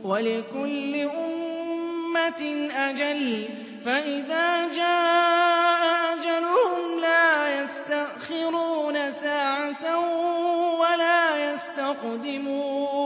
وَلِكُلِّ أُمَّةٍ أَجَلٌ ۖ فَإِذَا جَاءَ أَجَلُهُمْ لَا يَسْتَأْخِرُونَ سَاعَةً ۖ وَلَا يَسْتَقْدِمُونَ